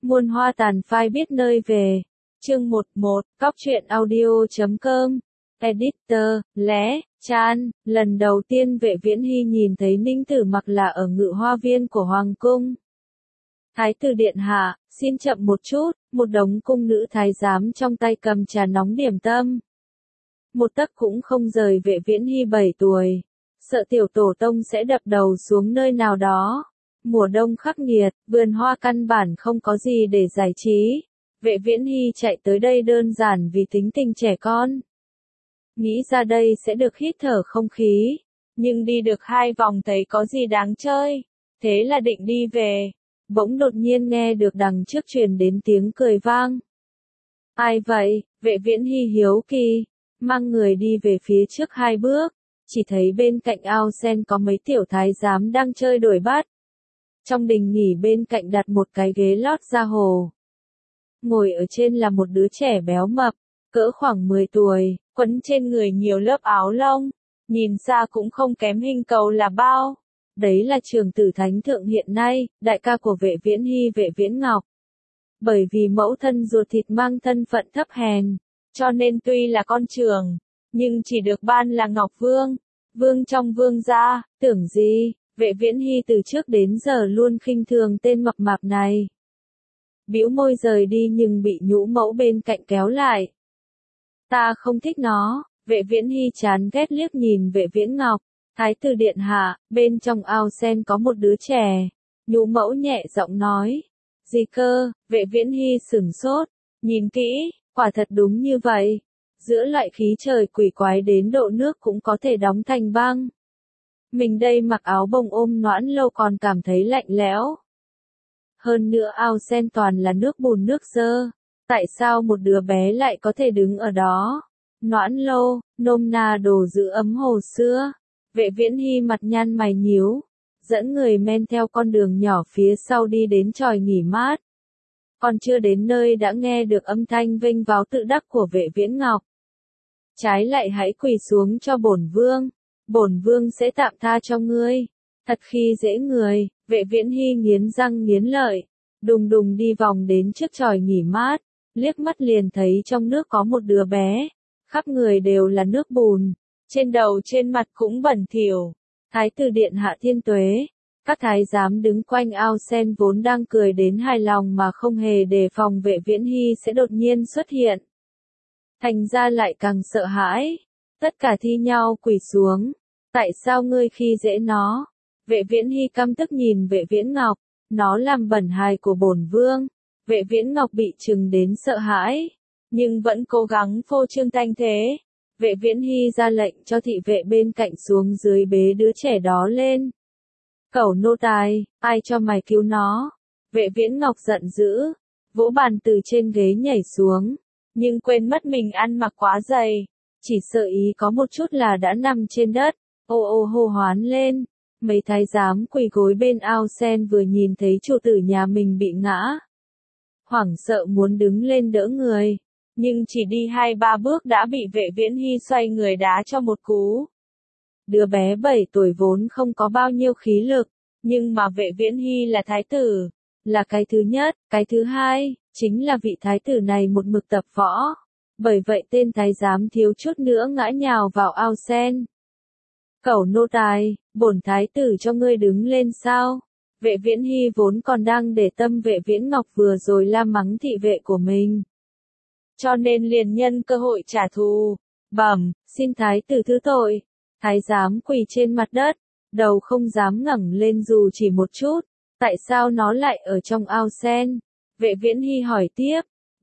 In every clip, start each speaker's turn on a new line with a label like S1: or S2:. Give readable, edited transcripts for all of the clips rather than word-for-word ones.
S1: Muôn hoa tàn phai biết nơi về. Chương 11, Cóc truyện audio.com. Editor, Lẽ, Chan, lần đầu tiên Vệ Viễn Hy nhìn thấy Ninh Tử Mặc là ở ngự hoa viên của Hoàng cung. Thái tử điện hạ, xin chậm một chút, một đống cung nữ thái giám trong tay cầm trà nóng điểm tâm. Một tấc cũng không rời Vệ Viễn Hy 7 tuổi. Sợ tiểu tổ tông sẽ đập đầu xuống nơi nào đó. Mùa đông khắc nghiệt, vườn hoa căn bản không có gì để giải trí. Vệ Viễn Hy chạy tới đây đơn giản vì tính tình trẻ con. Nghĩ ra đây sẽ được hít thở không khí. Nhưng đi được 2 vòng thấy có gì đáng chơi. Thế là định đi về. Bỗng đột nhiên nghe được đằng trước truyền đến tiếng cười vang. Ai vậy? Vệ Viễn Hy hiếu kỳ. Mang người đi về phía trước 2 bước. Chỉ thấy bên cạnh ao sen có mấy tiểu thái giám đang chơi đuổi bắt. Trong đình nghỉ bên cạnh đặt một cái ghế lót da hồ. Ngồi ở trên là một đứa trẻ béo mập, cỡ khoảng 10 tuổi, quấn trên người nhiều lớp áo lông, nhìn xa cũng không kém hình cầu là bao. Đấy là trưởng tử thánh thượng hiện nay, đại ca của Vệ Viễn Hy Vệ Viễn Ngọc. Bởi vì mẫu thân ruột thịt mang thân phận thấp hèn, cho nên tuy là con trưởng, nhưng chỉ được ban là Ngọc Vương, vương trong vương gia, tưởng gì. Vệ Viễn Hy từ trước đến giờ luôn khinh thường tên mập mạp này. Bĩu môi rời đi nhưng bị nhũ mẫu bên cạnh kéo lại. Ta không thích nó. Vệ Viễn Hy chán ghét liếc nhìn Vệ Viễn Ngọc. Thái tử điện hạ, bên trong ao sen có một đứa trẻ. Nhũ mẫu nhẹ giọng nói. Gì cơ? Vệ Viễn Hy sửng sốt. Nhìn kỹ, quả thật đúng như vậy. Giữa loại khí trời quỷ quái đến độ nước cũng có thể đóng thành băng. Mình đây mặc áo bông ôm noãn lâu còn cảm thấy lạnh lẽo. Hơn nữa ao sen toàn là nước bùn nước dơ. Tại sao một đứa bé lại có thể đứng ở đó? Noãn lâu, nôm na đồ giữ ấm hồ xưa. Vệ Viễn Hy mặt nhăn mày nhíu. Dẫn người men theo con đường nhỏ phía sau đi đến chòi nghỉ mát. Còn chưa đến nơi đã nghe được âm thanh vênh váo tự đắc của Vệ Viễn Ngọc. Trái lại hãy quỳ xuống cho bổn vương. Bổn vương sẽ tạm tha cho ngươi. Thật khi dễ người. Vệ Viễn Hy nghiến răng nghiến lợi. Đùng đùng đi vòng đến trước chòi nghỉ mát. Liếc mắt liền thấy trong nước có một đứa bé. Khắp người đều là nước bùn. Trên đầu trên mặt cũng bẩn thỉu. Thái tử điện hạ thiên tuế. Các thái giám đứng quanh ao sen vốn đang cười đến hài lòng mà không hề đề phòng Vệ Viễn Hy sẽ đột nhiên xuất hiện. Thành ra lại càng sợ hãi. Tất cả thi nhau quỳ xuống. Tại sao ngươi khi dễ nó? Vệ Viễn Hy căm tức nhìn Vệ Viễn Ngọc. Nó làm bẩn hài của bổn vương. Vệ Viễn Ngọc bị trừng đến sợ hãi. Nhưng vẫn cố gắng phô trương thanh thế. Vệ Viễn Hy ra lệnh cho thị vệ bên cạnh xuống dưới bế đứa trẻ đó lên. Cẩu nô tài, ai cho mày cứu nó? Vệ Viễn Ngọc giận dữ. Vỗ bàn từ trên ghế nhảy xuống. Nhưng quên mất mình ăn mặc quá dày. Chỉ sợ ý có một chút là đã nằm trên đất. Ô ô hô hoán lên. Mấy thái giám quỳ gối bên ao sen vừa nhìn thấy chủ tử nhà mình bị ngã. Hoảng sợ muốn đứng lên đỡ người. Nhưng chỉ đi 2-3 bước đã bị Vệ Viễn Hy xoay người đá cho một cú. Đứa bé 7 tuổi vốn không có bao nhiêu khí lực. Nhưng mà Vệ Viễn Hy là thái tử. Là cái thứ nhất, cái thứ hai, chính là vị thái tử này một mực tập võ. Bởi vậy tên thái giám thiếu chút nữa ngã nhào vào ao sen. Cẩu nô tài, bổn thái tử cho ngươi đứng lên sao? Vệ Viễn Hy vốn còn đang để tâm Vệ Viễn Ngọc vừa rồi la mắng thị vệ của mình. Cho nên liền nhân cơ hội trả thù. Bẩm, xin thái tử thứ tội. Thái giám quỳ trên mặt đất, đầu không dám ngẩng lên dù chỉ một chút. Tại sao nó lại ở trong ao sen? Vệ Viễn Hy hỏi tiếp.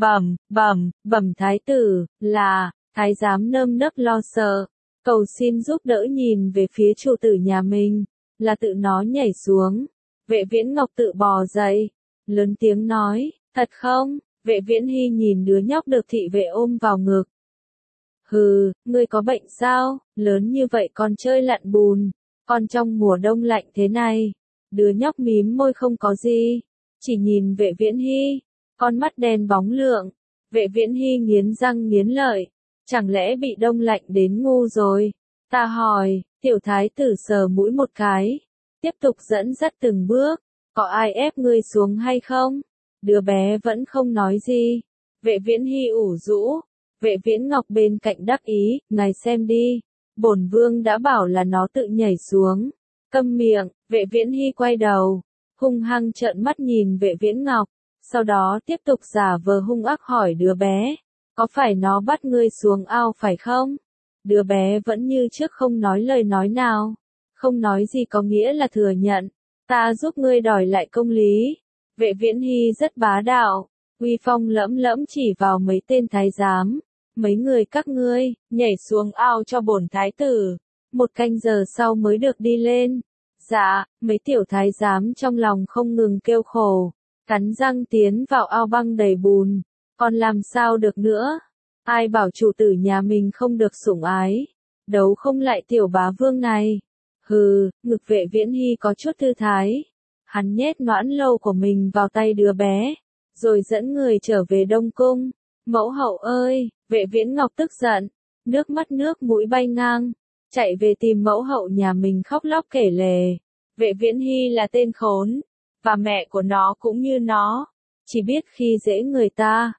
S1: Bẩm thái tử, là, thái giám nơm nớp lo sợ. Cầu xin giúp đỡ nhìn về phía chủ tử nhà mình, là tự nó nhảy xuống. Vệ Viễn Ngọc tự bò dậy, lớn tiếng nói, thật không? Vệ Viễn Hy nhìn đứa nhóc được thị vệ ôm vào ngực. Hừ, ngươi có bệnh sao? Lớn như vậy còn chơi lặn bùn, còn trong mùa đông lạnh thế này. Đứa nhóc mím môi không có gì, chỉ nhìn Vệ Viễn Hy, con mắt đen bóng lượng. Vệ Viễn Hy nghiến răng nghiến lợi. Chẳng lẽ bị đông lạnh đến ngu rồi? Ta hỏi, tiểu thái tử sờ mũi một cái. Tiếp tục dẫn dắt từng bước. Có ai ép ngươi xuống hay không? Đứa bé vẫn không nói gì. Vệ Viễn Hy ủ rũ. Vệ Viễn Ngọc bên cạnh đắc ý, ngài xem đi. Bổn vương đã bảo là nó tự nhảy xuống. Câm miệng, Vệ Viễn Hy quay đầu. Hung hăng trợn mắt nhìn Vệ Viễn Ngọc. Sau đó tiếp tục giả vờ hung ác hỏi đứa bé. Có phải nó bắt ngươi xuống ao phải không? Đứa bé vẫn như trước không nói lời nói nào. Không nói gì có nghĩa là thừa nhận. Ta giúp ngươi đòi lại công lý. Vệ Viễn Hy rất bá đạo. Uy phong lẫm lẫm chỉ vào mấy tên thái giám. Mấy người các ngươi, nhảy xuống ao cho bổn thái tử. 1 canh giờ sau mới được đi lên. Dạ, mấy tiểu thái giám trong lòng không ngừng kêu khổ. Cắn răng tiến vào ao băng đầy bùn. Còn làm sao được nữa? Ai bảo chủ tử nhà mình không được sủng ái. Đấu không lại tiểu bá vương này. Hừ, ngực Vệ Viễn Hy có chút thư thái. Hắn nhét noãn lâu của mình vào tay đứa bé. Rồi dẫn người trở về Đông Cung. Mẫu hậu ơi, Vệ Viễn Ngọc tức giận. Nước mắt nước mũi bay ngang. Chạy về tìm mẫu hậu nhà mình khóc lóc kể lể. Vệ Viễn Hy là tên khốn. Và mẹ của nó cũng như nó. Chỉ biết khi dễ người ta.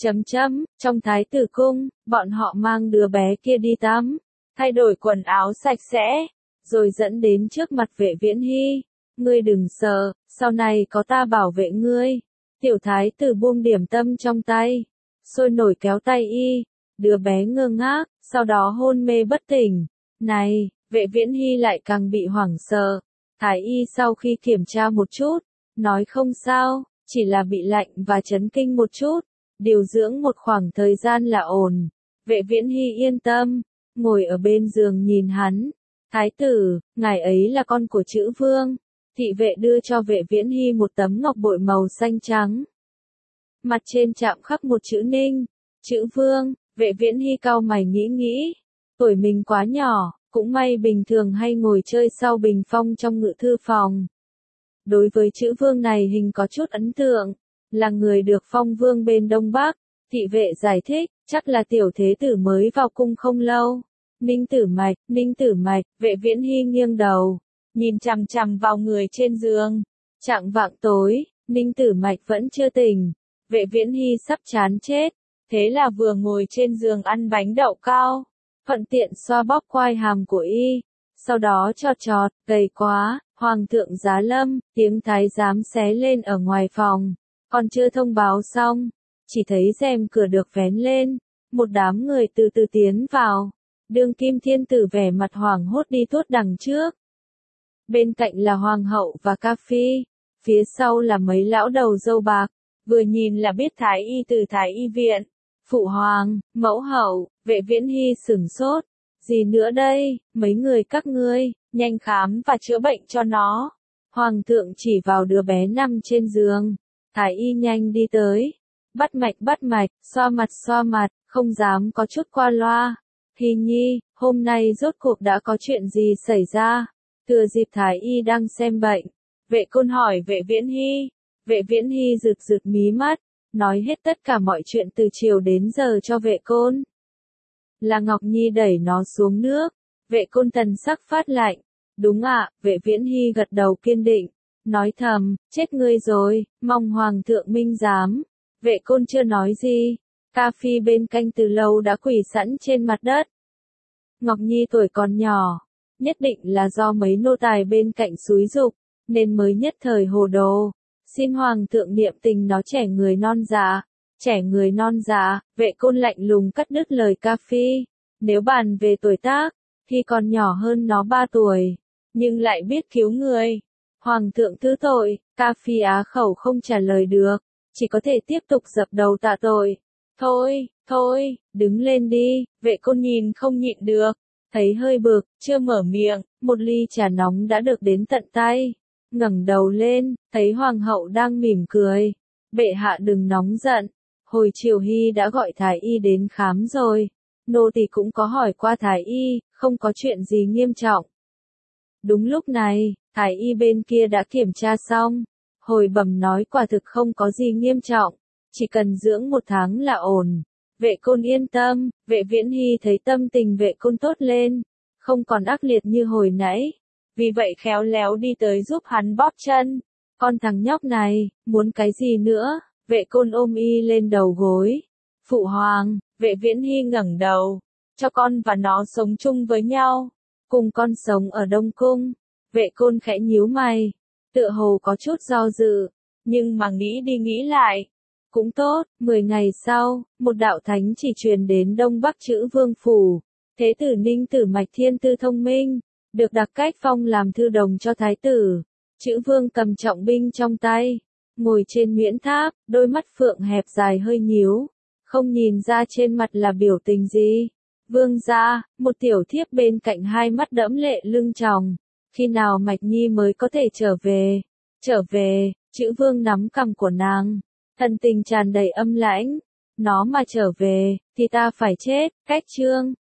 S1: Trong thái tử cung, bọn họ mang đứa bé kia đi tắm. Thay đổi quần áo sạch sẽ. Rồi dẫn đến trước mặt Vệ Viễn Hy. Ngươi đừng sợ, sau này có ta bảo vệ ngươi. Tiểu thái tử buông điểm tâm trong tay. Sôi nổi kéo tay y. Đứa bé ngơ ngác, sau đó hôn mê bất tỉnh. Này, Vệ Viễn Hy lại càng bị hoảng sợ. Thái y sau khi kiểm tra một chút, nói không sao, chỉ là bị lạnh và chấn kinh một chút. Điều dưỡng một khoảng thời gian là ổn. Vệ Viễn Hy yên tâm, ngồi ở bên giường nhìn hắn. Thái tử, ngài ấy là con của chữ vương. Thị vệ đưa cho Vệ Viễn Hy một tấm ngọc bội màu xanh trắng. Mặt trên chạm khắc một chữ Ninh. Chữ vương, Vệ Viễn Hy cau mày nghĩ. Tuổi mình quá nhỏ, cũng may bình thường hay ngồi chơi sau bình phong trong ngự thư phòng. Đối với chữ vương này hình có chút ấn tượng. Là người được phong vương bên Đông Bắc. Thị vệ giải thích, chắc là tiểu thế tử mới vào cung không lâu. Ninh Tử Mạch, Vệ Viễn Hy nghiêng đầu. Nhìn chằm chằm vào người trên giường. Chạng vạng tối, Ninh Tử Mạch vẫn chưa tỉnh. Vệ Viễn Hy sắp chán chết. Thế là vừa ngồi trên giường ăn bánh đậu cao. Thuận tiện xoa bóp quai hàm của y. Sau đó chọt, gầy quá, hoàng thượng giá lâm, tiếng thái giám xé lên ở ngoài phòng. Còn chưa thông báo xong, chỉ thấy rèm cửa được vén lên, một đám người từ từ tiến vào. Đương kim thiên tử vẻ mặt hoảng hốt đi tuốt đằng trước. Bên cạnh là hoàng hậu và ca phi, phía sau là mấy lão đầu râu bạc, vừa nhìn là biết thái y từ thái y viện. Phụ hoàng, mẫu hậu, Vệ Viễn Hy sửng sốt. Gì nữa đây, mấy người các ngươi, nhanh khám và chữa bệnh cho nó. Hoàng thượng chỉ vào đứa bé nằm trên giường. Thái y nhanh đi tới. Bắt mạch, xoa mặt, không dám có chút qua loa. Hy nhi, hôm nay rốt cuộc đã có chuyện gì xảy ra? Thừa dịp thái y đang xem bệnh. Vệ Côn hỏi Vệ Viễn Hy. Vệ Viễn Hy rực mí mắt. Nói hết tất cả mọi chuyện từ chiều đến giờ cho Vệ Côn. Là Ngọc Nhi đẩy nó xuống nước. Vệ Côn thần sắc phát lạnh. Đúng ạ, Vệ Viễn Hy gật đầu kiên định. Nói thầm, chết ngươi rồi, mong hoàng thượng minh giám. Vệ Côn chưa nói gì. Ca Phi bên canh từ lâu đã quỳ sẵn trên mặt đất. Ngọc Nhi tuổi còn nhỏ. Nhất định là do mấy nô tài bên cạnh xúi giục, nên mới nhất thời hồ đồ. Xin hoàng thượng niệm tình nó trẻ người non dạ. Trẻ người non dạ, Vệ Côn lạnh lùng cắt đứt lời Ca Phi. Nếu bàn về tuổi tác, thì còn nhỏ hơn nó 3 tuổi. Nhưng lại biết cứu người. Hoàng thượng thứ tội, Ca Phi á khẩu không trả lời được. Chỉ có thể tiếp tục dập đầu tạ tội. Thôi, đứng lên đi, Vệ Côn nhìn không nhịn được. Thấy hơi bực, chưa mở miệng, một ly trà nóng đã được đến tận tay. Ngẩng đầu lên, thấy hoàng hậu đang mỉm cười. Bệ hạ đừng nóng giận. Hồi chiều Hy đã gọi thái y đến khám rồi. Nô tỳ cũng có hỏi qua thái y, không có chuyện gì nghiêm trọng. Đúng lúc này, thái y bên kia đã kiểm tra xong. Hồi bẩm nói quả thực không có gì nghiêm trọng. Chỉ cần dưỡng 1 tháng là ổn. Vệ Côn yên tâm. Vệ Viễn Hy thấy tâm tình Vệ Côn tốt lên. Không còn ác liệt như hồi nãy. Vì vậy khéo léo đi tới giúp hắn bóp chân. Con thằng nhóc này, muốn cái gì nữa? Vệ Côn ôm y lên đầu gối. Phụ hoàng, Vệ Viễn Hy ngẩng đầu. Cho con và nó sống chung với nhau. Cùng con sống ở Đông Cung. Vệ Côn khẽ nhíu mày. Tựa hồ có chút do dự. Nhưng mà nghĩ đi nghĩ lại. Cũng tốt, 10 ngày sau, một đạo thánh chỉ truyền đến Đông Bắc Chữ Vương Phủ. Thế tử Ninh Tử Mạch thiên tư thông minh, được đặc cách phong làm thư đồng cho thái tử. Chữ Vương cầm trọng binh trong tay, ngồi trên nguyễn tháp, đôi mắt phượng hẹp dài hơi nhíu, không nhìn ra trên mặt là biểu tình gì. Vương gia, một tiểu thiếp bên cạnh hai mắt đẫm lệ lưng tròng. Khi nào Mạch Nhi mới có thể trở về? Trở về, Chữ Vương nắm cằm của nàng, thần tình tràn đầy âm lãnh. Nó mà trở về, thì ta phải chết. Cách chương